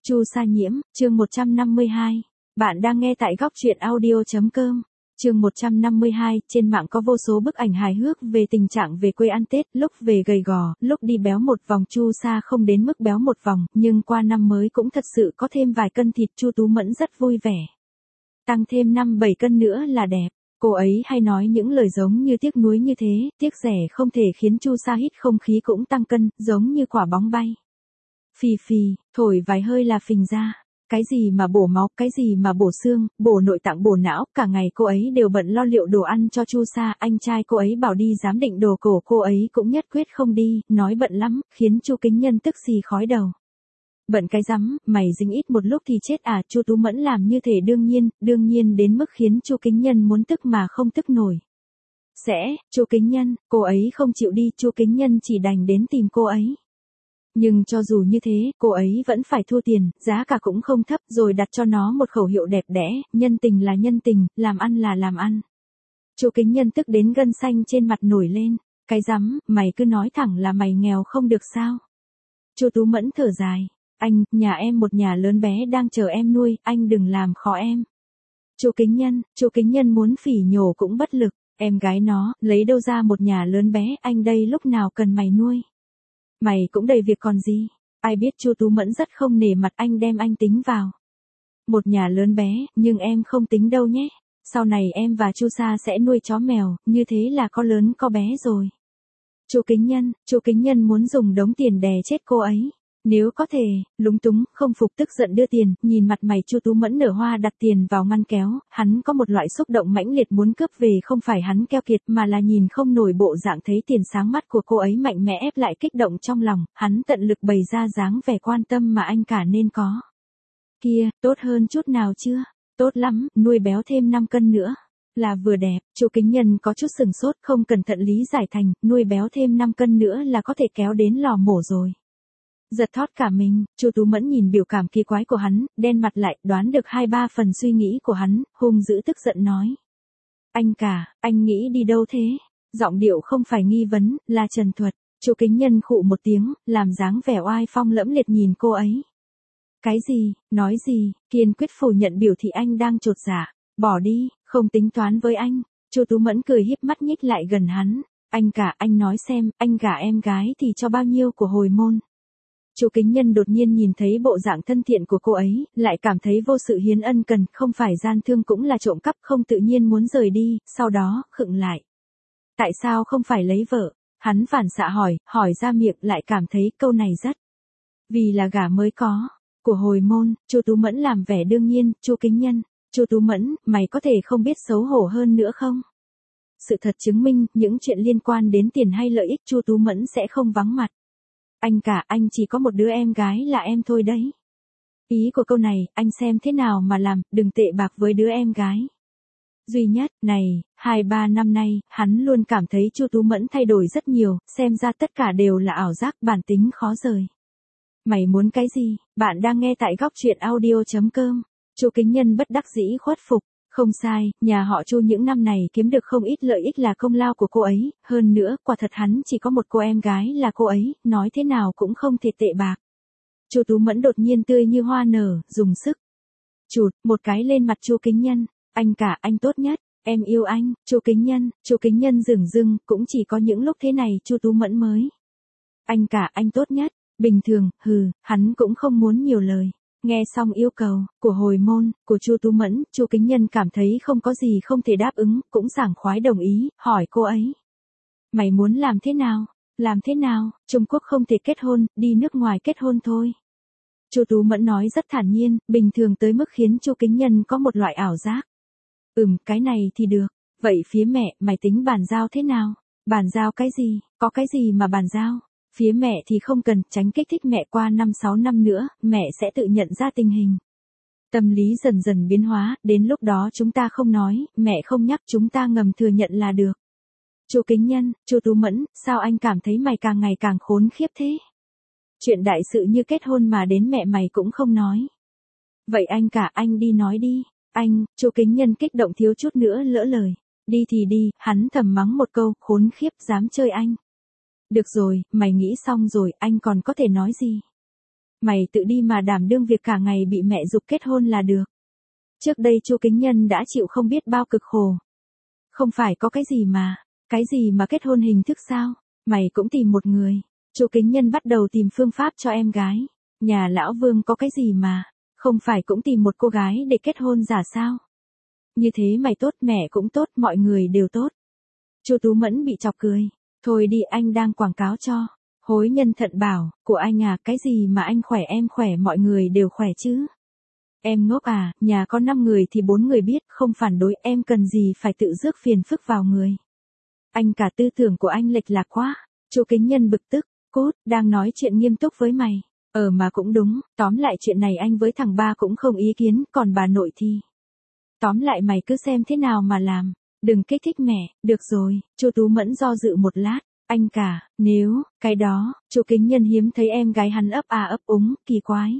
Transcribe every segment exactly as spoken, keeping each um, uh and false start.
Chu Sa Nhiễm, chương một trăm năm mươi hai. Bạn đang nghe tại góc truyện audio chấm com. Chương một trăm năm mươi hai, trên mạng có vô số bức ảnh hài hước về tình trạng về quê ăn Tết, lúc về gầy gò, lúc đi béo một vòng. Chu Sa không đến mức béo một vòng, nhưng qua năm mới cũng thật sự có thêm vài cân thịt. Chu Tú Mẫn rất vui vẻ. Tăng thêm năm bảy cân nữa là đẹp. Cô ấy hay nói những lời giống như tiếc nuối như thế, tiếc rẻ không thể khiến Chu Sa hít không khí cũng tăng cân, giống như quả bóng bay. Phì phì, thổi vài hơi là phình ra. Cái gì mà bổ máu, cái gì mà bổ xương, bổ nội tạng, bổ não, cả ngày cô ấy đều bận lo liệu đồ ăn cho Chu Sa. Anh trai cô ấy bảo đi giám định đồ cổ, cô ấy cũng nhất quyết không đi, nói bận lắm, khiến Chu Kính Nhân tức xì khói đầu. Bận cái rắm, mày dính ít một lúc thì chết à? Chu Tú Mẫn làm như thể đương nhiên, đương nhiên đến mức khiến Chu Kính Nhân muốn tức mà không tức nổi. Sẽ, Chu Kính Nhân, cô ấy không chịu đi, Chu Kính Nhân chỉ đành đến tìm cô ấy. Nhưng cho dù như thế, cô ấy vẫn phải thua tiền, giá cả cũng không thấp, rồi đặt cho nó một khẩu hiệu đẹp đẽ, nhân tình là nhân tình, làm ăn là làm ăn. Chu Kính Nhân tức đến gân xanh trên mặt nổi lên, cái rắm, mày cứ nói thẳng là mày nghèo không được sao? Chu Tú Mẫn thở dài, anh, nhà em một nhà lớn bé đang chờ em nuôi, anh đừng làm khó em. Chu Kính Nhân, Chu Kính Nhân muốn phỉ nhổ cũng bất lực, em gái nó, lấy đâu ra một nhà lớn bé, anh đây lúc nào cần mày nuôi. Mày cũng đầy việc còn gì, ai biết. Chu Tú Mẫn rất không nể mặt, anh đem anh tính vào. Một nhà lớn bé, nhưng em không tính đâu nhé. Sau này em và Chu Sa sẽ nuôi chó mèo, như thế là có lớn có bé rồi. Chu Kính Nhân, Chu Kính Nhân muốn dùng đống tiền đè chết cô ấy. Nếu có thể, lúng túng, không phục, tức giận đưa tiền, nhìn mặt mày Chu Tú Mẫn nở hoa đặt tiền vào ngăn kéo, hắn có một loại xúc động mãnh liệt muốn cướp về, không phải hắn keo kiệt mà là nhìn không nổi bộ dạng thấy tiền sáng mắt của cô ấy mạnh mẽ ép lại kích động trong lòng, hắn tận lực bày ra dáng vẻ quan tâm mà anh cả nên có. Kia, tốt hơn chút nào chưa? Tốt lắm, nuôi béo thêm năm cân nữa. Là vừa đẹp. Chu Kính Nhân có chút sừng sốt, không cẩn thận lý giải thành, nuôi béo thêm năm cân nữa là có thể kéo đến lò mổ rồi. Giật thót cả mình, Chu Tú Mẫn nhìn biểu cảm kỳ quái của hắn, đen mặt lại, đoán được hai ba phần suy nghĩ của hắn, hung dữ tức giận nói. Anh cả, anh nghĩ đi đâu thế? Giọng điệu không phải nghi vấn, là trần thuật. Chu Kính Nhân khụ một tiếng, làm dáng vẻ oai phong lẫm liệt nhìn cô ấy. Cái gì, nói gì, kiên quyết phủ nhận biểu thị anh đang chột dạ, bỏ đi, không tính toán với anh. Chu Tú Mẫn cười híp mắt nhích lại gần hắn. Anh cả, anh nói xem, anh gả em gái thì cho bao nhiêu của hồi môn? Chu Kính Nhân đột nhiên nhìn thấy bộ dạng thân thiện của cô ấy, lại cảm thấy vô sự hiến ân cần, không phải gian thương cũng là trộm cắp, không tự nhiên muốn rời đi, sau đó, khựng lại. Tại sao không phải lấy vợ? Hắn phản xạ hỏi, hỏi ra miệng lại cảm thấy câu này rất. Vì là gả mới có. Của hồi môn, Chu Tú Mẫn làm vẻ đương nhiên. Chu Kính Nhân, Chu Tú Mẫn, mày có thể không biết xấu hổ hơn nữa không? Sự thật chứng minh, những chuyện liên quan đến tiền hay lợi ích Chu Tú Mẫn sẽ không vắng mặt. Anh cả, anh chỉ có một đứa em gái là em thôi đấy. Ý của câu này, anh xem thế nào mà làm, đừng tệ bạc với đứa em gái duy nhất. Này, hai ba năm nay, hắn luôn cảm thấy Chu Tú Mẫn thay đổi rất nhiều, xem ra tất cả đều là ảo giác, bản tính khó rời. Mày muốn cái gì? Bạn đang nghe tại góc truyện audio chấm com. Chu Kính Nhân bất đắc dĩ khuất phục. Không sai, nhà họ Chu những năm này kiếm được không ít lợi ích là công lao của cô ấy, hơn nữa, quả thật hắn chỉ có một cô em gái là cô ấy, nói thế nào cũng không thể tệ bạc. Chu Tú Mẫn đột nhiên tươi như hoa nở, dùng sức chụt một cái lên mặt Chu Kính Nhân. Anh cả, anh tốt nhất, em yêu anh. Chu Kính Nhân, Chu Kính Nhân dửng dưng, cũng chỉ có những lúc thế này Chu Tú Mẫn mới. Anh cả, anh tốt nhất. Bình thường, hừ, hắn cũng không muốn nhiều lời. Nghe xong yêu cầu của hồi môn của Chu Tú Mẫn, Chu Kính Nhân cảm thấy không có gì không thể đáp ứng, cũng sảng khoái đồng ý, hỏi cô ấy. Mày muốn làm thế nào? Làm thế nào? Trung Quốc không thể kết hôn, đi nước ngoài kết hôn thôi. Chu Tú Mẫn nói rất thản nhiên, bình thường tới mức khiến Chu Kính Nhân có một loại ảo giác. Ừm, cái này thì được. Vậy phía mẹ, mày tính bàn giao thế nào? Bàn giao cái gì? Có cái gì mà bàn giao? Phía mẹ thì không cần, tránh kích thích mẹ, qua năm sáu năm nữa, mẹ sẽ tự nhận ra tình hình. Tâm lý dần dần biến hóa, đến lúc đó chúng ta không nói, mẹ không nhắc, chúng ta ngầm thừa nhận là được. Chu Kính Nhân, Chu Tú Mẫn, sao anh cảm thấy mày càng ngày càng khốn khiếp thế? Chuyện đại sự như kết hôn mà đến mẹ mày cũng không nói. Vậy anh cả, anh đi nói đi. Anh, Chu Kính Nhân kích động thiếu chút nữa lỡ lời. Đi thì đi, hắn thầm mắng một câu, khốn khiếp, dám chơi anh. Được rồi, mày nghĩ xong rồi, anh còn có thể nói gì? Mày tự đi mà đảm đương việc cả ngày bị mẹ giục kết hôn là được. Trước đây Chu Kính Nhân đã chịu không biết bao cực khổ. Không phải có cái gì mà, cái gì mà kết hôn hình thức sao? Mày cũng tìm một người. Chu Kính Nhân bắt đầu tìm phương pháp cho em gái. Nhà lão Vương có cái gì mà, không phải cũng tìm một cô gái để kết hôn giả sao? Như thế mày tốt, mẹ cũng tốt, mọi người đều tốt. Chu Tú Mẫn bị chọc cười. Thôi đi, anh đang quảng cáo cho. Hối nhân thận bảo, của anh à, cái gì mà anh khỏe em khỏe mọi người đều khỏe chứ. Em ngốc à, nhà có năm người thì bốn người biết, không phản đối, em cần gì phải tự rước phiền phức vào người. Anh cả tư tưởng của anh lệch lạc quá. Chu Kính Nhân bực tức, cốt, đang nói chuyện nghiêm túc với mày. Ờ mà cũng đúng, tóm lại chuyện này anh với thằng ba cũng không ý kiến, còn bà nội thì. Tóm lại mày cứ xem thế nào mà làm, đừng kích thích mẹ, được rồi. Chu Tú Mẫn do dự một lát, anh cả, nếu, cái đó, Chu Kính Nhân hiếm thấy em gái hắn ấp à ấp úng, kỳ quái.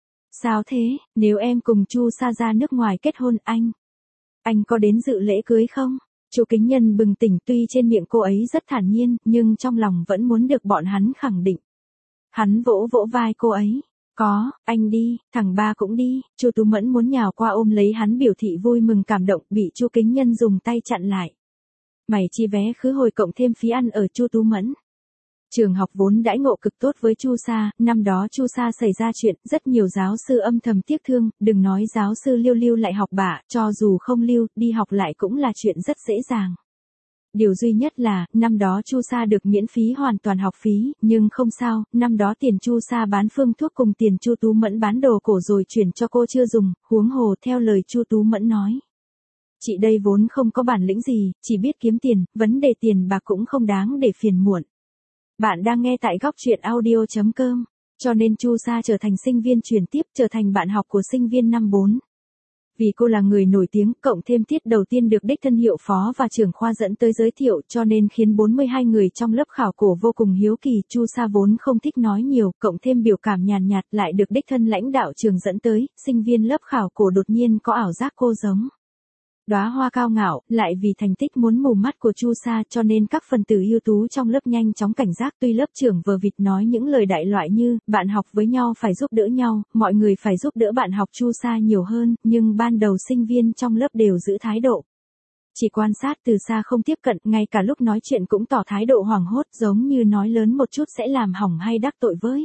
Sao thế, nếu em cùng Chu Sa ra nước ngoài kết hôn anh, anh có đến dự lễ cưới không? Chu Kính Nhân bừng tỉnh, tuy trên miệng cô ấy rất thản nhiên, nhưng trong lòng vẫn muốn được bọn hắn khẳng định. Hắn vỗ vỗ vai cô ấy. Có, anh đi, thằng ba cũng đi. Chu Tú Mẫn muốn nhào qua ôm lấy hắn biểu thị vui mừng cảm động, bị Chu Kính Nhân dùng tay chặn lại. Mày chi vé khứ hồi cộng thêm phí ăn ở Chu Tú Mẫn. Trường học vốn đãi ngộ cực tốt với Chu Sa, năm đó Chu Sa xảy ra chuyện, rất nhiều giáo sư âm thầm tiếc thương, đừng nói giáo sư Lưu Lưu lại học bạ, cho dù không lưu, đi học lại cũng là chuyện rất dễ dàng. Điều duy nhất là, năm đó Chu Sa được miễn phí hoàn toàn học phí, nhưng không sao, năm đó tiền Chu Sa bán phương thuốc cùng tiền Chu Tú Mẫn bán đồ cổ rồi chuyển cho cô chưa dùng, huống hồ theo lời Chu Tú Mẫn nói. Chị đây vốn không có bản lĩnh gì, chỉ biết kiếm tiền, vấn đề tiền bạc cũng không đáng để phiền muộn. Bạn đang nghe tại góc truyện audio chấm com, cho nên Chu Sa trở thành sinh viên chuyển tiếp, trở thành bạn học của sinh viên năm bốn. Vì cô là người nổi tiếng, cộng thêm tiết đầu tiên được đích thân hiệu phó và trưởng khoa dẫn tới giới thiệu, cho nên khiến bốn mươi hai người trong lớp khảo cổ vô cùng hiếu kỳ. Chu Sa vốn không thích nói nhiều, cộng thêm biểu cảm nhàn nhạt, lại được đích thân lãnh đạo trường dẫn tới, sinh viên lớp khảo cổ đột nhiên có ảo giác cô giống đóa hoa cao ngạo, lại vì thành tích muốn mù mắt của Chu Sa cho nên các phần tử ưu tú trong lớp nhanh chóng cảnh giác. Tuy lớp trưởng vờ vịt nói những lời đại loại như, bạn học với nhau phải giúp đỡ nhau, mọi người phải giúp đỡ bạn học Chu Sa nhiều hơn, nhưng ban đầu sinh viên trong lớp đều giữ thái độ. Chỉ quan sát từ xa không tiếp cận, ngay cả lúc nói chuyện cũng tỏ thái độ hoảng hốt, giống như nói lớn một chút sẽ làm hỏng hay đắc tội với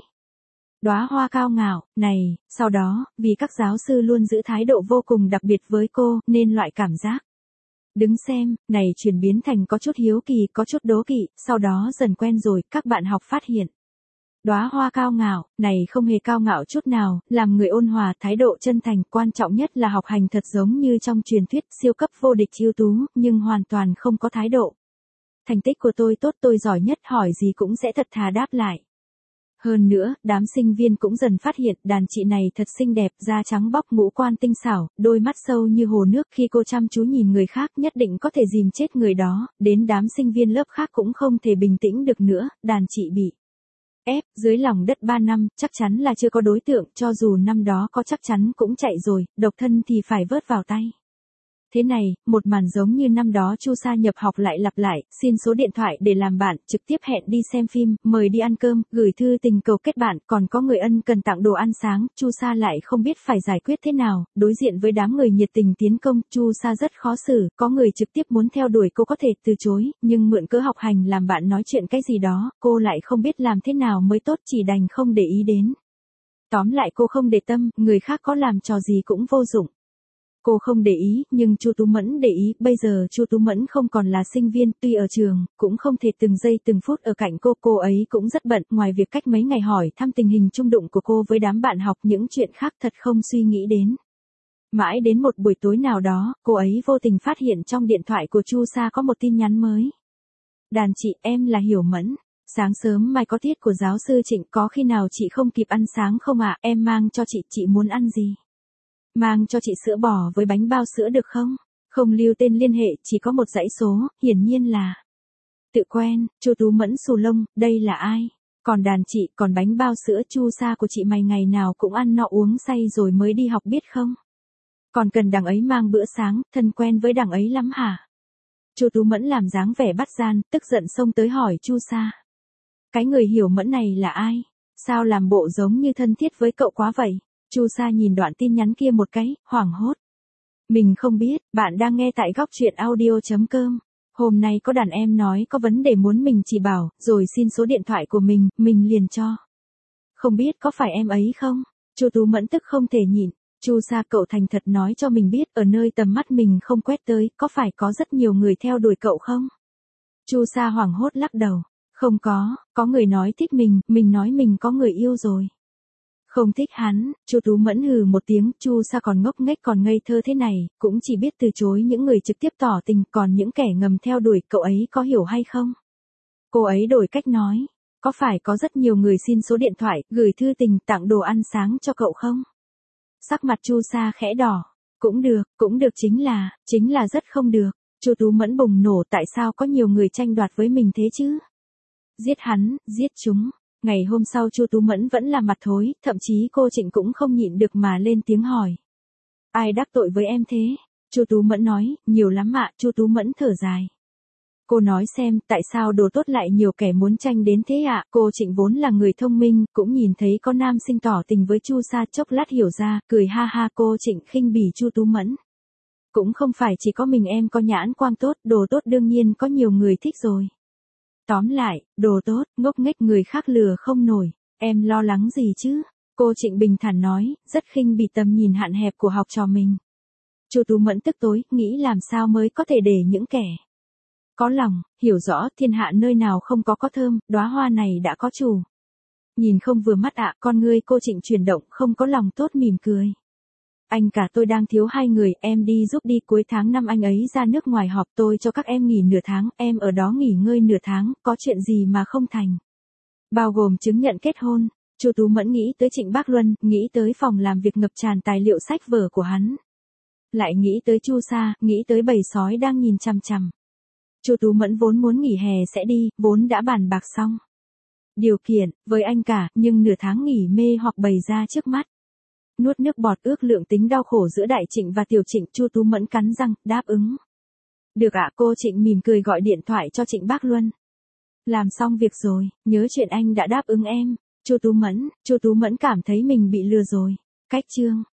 đóa hoa cao ngạo này. Sau đó, vì các giáo sư luôn giữ thái độ vô cùng đặc biệt với cô, nên loại cảm giác đứng xem này chuyển biến thành có chút hiếu kỳ, có chút đố kỵ, sau đó dần quen rồi. Các bạn học phát hiện đóa hoa cao ngạo này không hề cao ngạo chút nào, làm người ôn hòa, thái độ chân thành, quan trọng nhất là học hành thật giống như trong truyền thuyết, siêu cấp vô địch ưu tú, nhưng hoàn toàn không có thái độ. Thành tích của tôi tốt, tôi giỏi nhất, hỏi gì cũng sẽ thật thà đáp lại. Hơn nữa, đám sinh viên cũng dần phát hiện đàn chị này thật xinh đẹp, da trắng bóc, ngũ quan tinh xảo, đôi mắt sâu như hồ nước, khi cô chăm chú nhìn người khác nhất định có thể dìm chết người đó. Đến đám sinh viên lớp khác cũng không thể bình tĩnh được nữa, đàn chị bị ép dưới lòng đất ba năm, chắc chắn là chưa có đối tượng, cho dù năm đó có chắc chắn cũng chạy rồi, độc thân thì phải vớt vào tay. Thế này, một màn giống như năm đó Chu Sa nhập học lại lặp lại, xin số điện thoại để làm bạn, trực tiếp hẹn đi xem phim, mời đi ăn cơm, gửi thư tình cầu kết bạn, còn có người ân cần tặng đồ ăn sáng. Chu Sa lại không biết phải giải quyết thế nào, đối diện với đám người nhiệt tình tiến công, Chu Sa rất khó xử, có người trực tiếp muốn theo đuổi cô có thể từ chối, nhưng mượn cớ học hành làm bạn nói chuyện cái gì đó, cô lại không biết làm thế nào mới tốt, chỉ đành không để ý đến. Tóm lại cô không để tâm, người khác có làm trò gì cũng vô dụng. Cô không để ý, nhưng Chu Tú Mẫn để ý. Bây giờ Chu Tú Mẫn không còn là sinh viên, tuy ở trường, cũng không thể từng giây từng phút ở cạnh cô. Cô ấy cũng rất bận, ngoài việc cách mấy ngày hỏi thăm tình hình chung đụng của cô với đám bạn học, những chuyện khác thật không suy nghĩ đến. Mãi đến một buổi tối nào đó, cô ấy vô tình phát hiện trong điện thoại của Chu Sa có một tin nhắn mới. Đàn chị, em là Hiểu Mẫn. Sáng sớm mai có tiết của giáo sư Trịnh, có khi nào chị không kịp ăn sáng không ạ? À? Em mang cho chị, chị muốn ăn gì? Mang cho chị sữa bò với bánh bao sữa được không? Không lưu tên liên hệ, chỉ có một dãy số, hiển nhiên là tự quen. Chu Tú Mẫn xù lông, đây là ai? Còn đàn chị, còn bánh bao sữa Chu Sa của chị mày ngày nào cũng ăn no uống say rồi mới đi học biết không? Còn cần đằng ấy mang bữa sáng, thân quen với đằng ấy lắm hả? Chu Tú Mẫn làm dáng vẻ bắt gian, tức giận xông tới hỏi Chu Sa. Cái người Hiểu Mẫn này là ai? Sao làm bộ giống như thân thiết với cậu quá vậy? Chu Sa nhìn đoạn tin nhắn kia một cái, hoảng hốt. Mình không biết, bạn đang nghe tại góc truyện audio.com. Hôm nay có đàn em nói có vấn đề muốn mình chỉ bảo, rồi xin số điện thoại của mình, mình liền cho. Không biết có phải em ấy không? Chu Tú Mẫn tức không thể nhịn. Chu Sa, cậu thành thật nói cho mình biết, ở nơi tầm mắt mình không quét tới, có phải có rất nhiều người theo đuổi cậu không? Chu Sa hoảng hốt lắc đầu. Không có, có người nói thích mình, mình nói mình có người yêu rồi. Không thích hắn. Chu Tú Mẫn hừ một tiếng. Chu Sa còn ngốc nghếch còn ngây thơ thế này, cũng chỉ biết từ chối những người trực tiếp tỏ tình, còn những kẻ ngầm theo đuổi cậu ấy có hiểu hay không? Cô ấy đổi cách nói, có phải có rất nhiều người xin số điện thoại, gửi thư tình, tặng đồ ăn sáng cho cậu không? Sắc mặt Chu Sa khẽ đỏ. Cũng được, cũng được chính là, chính là rất không được. Chu Tú Mẫn bùng nổ, tại sao có nhiều người tranh đoạt với mình thế chứ? Giết hắn, giết chúng. Ngày hôm sau Chu Tú Mẫn vẫn là mặt thối, thậm chí cô Trịnh cũng không nhịn được mà lên tiếng hỏi. Ai đắc tội với em thế? Chu Tú Mẫn nói, nhiều lắm ạ. Chu Tú Mẫn thở dài. Cô nói xem, tại sao đồ tốt lại nhiều kẻ muốn tranh đến thế ạ? Cô Trịnh vốn là người thông minh, cũng nhìn thấy có nam sinh tỏ tình với Chu Sa, chốc lát hiểu ra, cười ha ha. Cô Trịnh khinh bỉ Chu Tú Mẫn. Cũng không phải chỉ có mình em có nhãn quang tốt, đồ tốt đương nhiên có nhiều người thích rồi. Tóm lại, đồ tốt, ngốc nghếch người khác lừa không nổi, em lo lắng gì chứ? Cô Trịnh bình thản nói, rất khinh bỉ tầm nhìn hạn hẹp của học trò mình. Chu Tú Mẫn tức tối, nghĩ làm sao mới có thể để những kẻ có lòng, hiểu rõ thiên hạ nơi nào không có có thơm, đóa hoa này đã có chủ. Nhìn không vừa mắt ạ, con ngươi cô Trịnh chuyển động, không có lòng tốt mỉm cười. Anh cả tôi đang thiếu hai người, em đi giúp đi, cuối tháng năm anh ấy ra nước ngoài họp, tôi cho các em nghỉ nửa tháng, em ở đó nghỉ ngơi nửa tháng, có chuyện gì mà không thành. Bao gồm chứng nhận kết hôn. Chu Tú Mẫn nghĩ tới Trịnh Bác Luân, nghĩ tới phòng làm việc ngập tràn tài liệu sách vở của hắn. Lại nghĩ tới Chu Sa, nghĩ tới bầy sói đang nhìn chằm chằm. Chu Tú Mẫn vốn muốn nghỉ hè sẽ đi, vốn đã bàn bạc xong điều kiện với anh cả, nhưng nửa tháng nghỉ mê hoặc bày ra trước mắt. Nuốt nước bọt ước lượng tính đau khổ giữa Đại Trịnh và Tiểu Trịnh, Chu Tú Mẫn cắn răng, đáp ứng. Được ạ. Cô Trịnh mỉm cười gọi điện thoại cho Trịnh Bác Luân. Làm xong việc rồi, nhớ chuyện anh đã đáp ứng em. Chu Tú Mẫn, Chu Tú Mẫn cảm thấy mình bị lừa rồi. Cách chương